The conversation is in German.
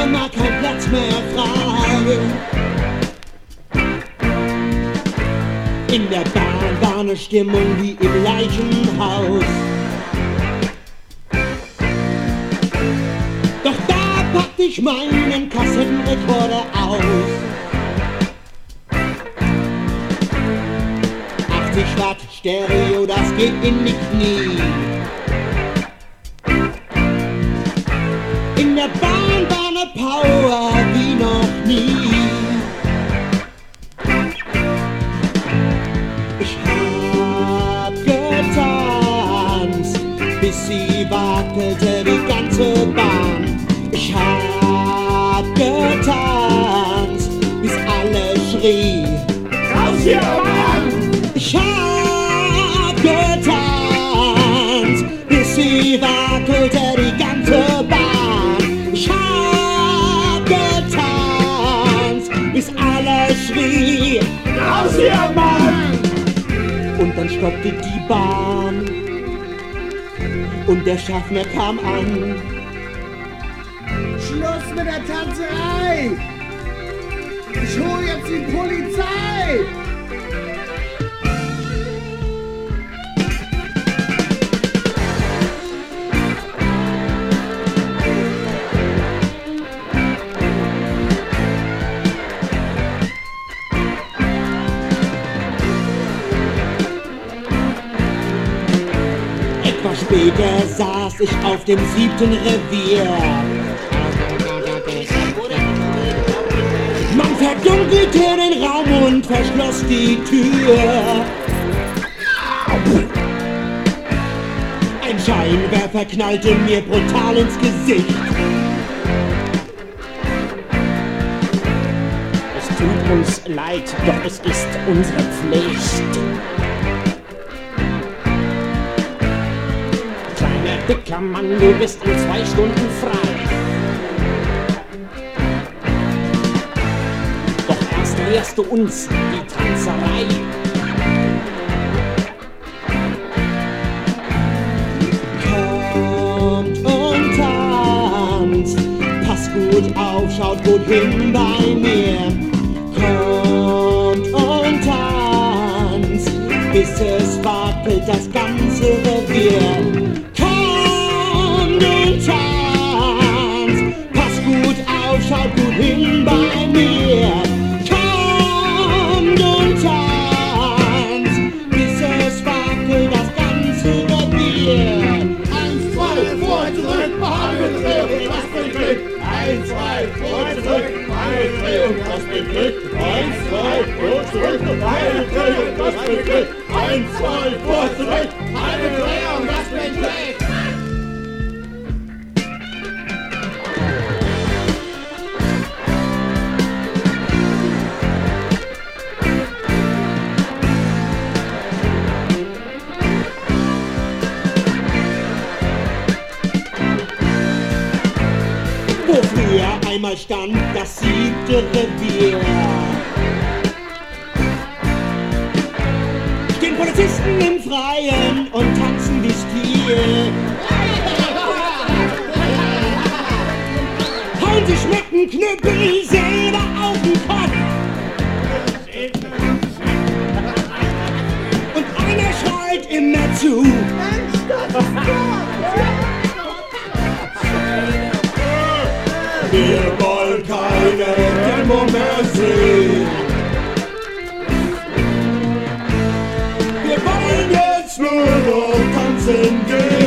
mal kein Platz mehr frei. In der Bahn war eine Stimmung wie im Leichenhaus. Doch da packte ich meinen Kassettenrekorder aus. 80 Watt Stereo, das geht in die Knie. In der Bahn war eine Power wie noch nie. Ich hab getanzt, bis sie wackelte die ganze Bahn. Ich hab getanzt, bis alle schrie: Raus hier, Mann! Ich hab getanzt, bis sie wackelte die ganze Bahn. Ich hab getanzt, bis alle schrie: Raus hier, Mann! Und dann stoppte die Bahn und der Schaffner kam an. Schluss mit der Tanzerei! Ich hol jetzt die Polizei! Etwas später saß ich auf dem 7. Revier. Man verdunkelte den Raum und verschloss die Tür. Ein Scheinwerfer knallte mir brutal ins Gesicht. Es tut uns leid, doch es ist unsere Pflicht. Kleiner dicker Mann, du bist in 2 Stunden frei. Doch erst lehrst du uns die Tanzerei. Kommt und tanzt, passt gut auf, schaut gut hin bei mir. Kommt und tanzt, bis es wackelt das ganze Revier. Kommt und tanzt, passt gut auf, schaut gut hin bei mir. Kommt und tanzt, bis es wackelt das ganze Revier. 1, 2, vor, zurück, Behandlung, das bringt Glück. 1, 2, vor, zurück, Behandlung, das bringt Glück. 1, 2, vor, zurück, Behandlung, das bringt Glück. 1, 2, vor, zurück, Behandlung, das bringt Glück. Wo früher einmal stand das 7. Revier, stehen Polizisten im Freien und tanzen wie Stier. Hauen sich mit dem Knüppel selber auf den Kopf. Und einer schreit immer zu: wir wollen keine Demo mehr sehen. Wir wollen jetzt nur noch tanzen gehen.